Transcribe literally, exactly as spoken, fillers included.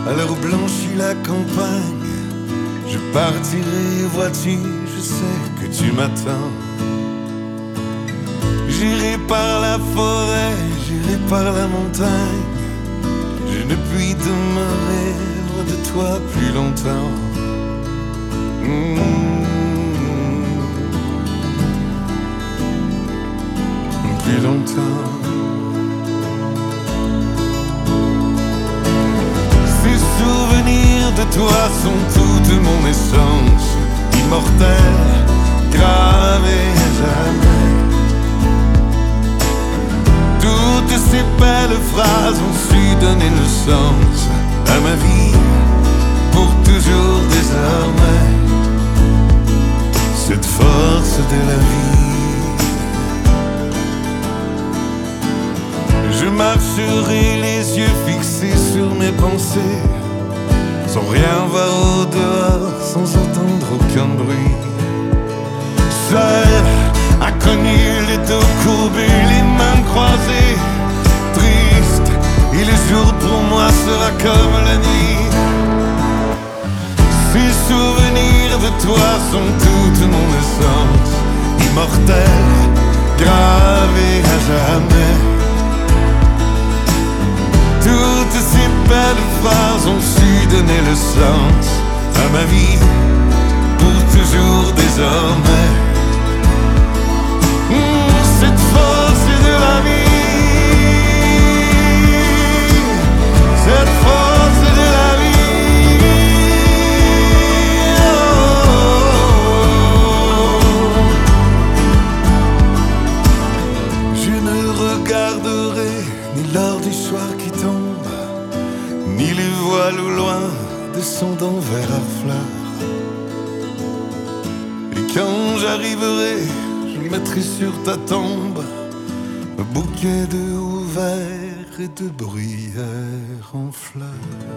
À l'heure où blanchit la campagne, je partirai, vois-tu, je sais que tu m'attends. J'irai par la forêt, j'irai par la montagne, je ne puis demeurer loin de toi plus longtemps. Mmh. Plus longtemps. Ces souvenirs de toi sont toute mon essence, immortelle, gravée à jamais. Toutes ces belles phrases ont su donner le sens à ma vie, pour toujours désormais. Cette force de la vie. Je marcherai les yeux fixés sur mes pensées, sans rien voir au dehors, sans entendre aucun bruit. Seul, inconnu, les dos courbés, les mains croisées, triste, et le jour pour moi sera comme la nuit. Ces souvenirs de toi sont toute mon essence, immortelle, gravée à jamais. Toutes ces belles phrases ont su donner le sens à ma vie, pour toujours désormais. Mmh, cette force de la vie, cette force de la vie. Oh. Je ne regarderai ni l'heure du soir qui tombe, ni les voiles au loin descendant vers la fleur. Et quand j'arriverai, je mettrai sur ta tombe un bouquet de houverts et de bruyères en fleurs.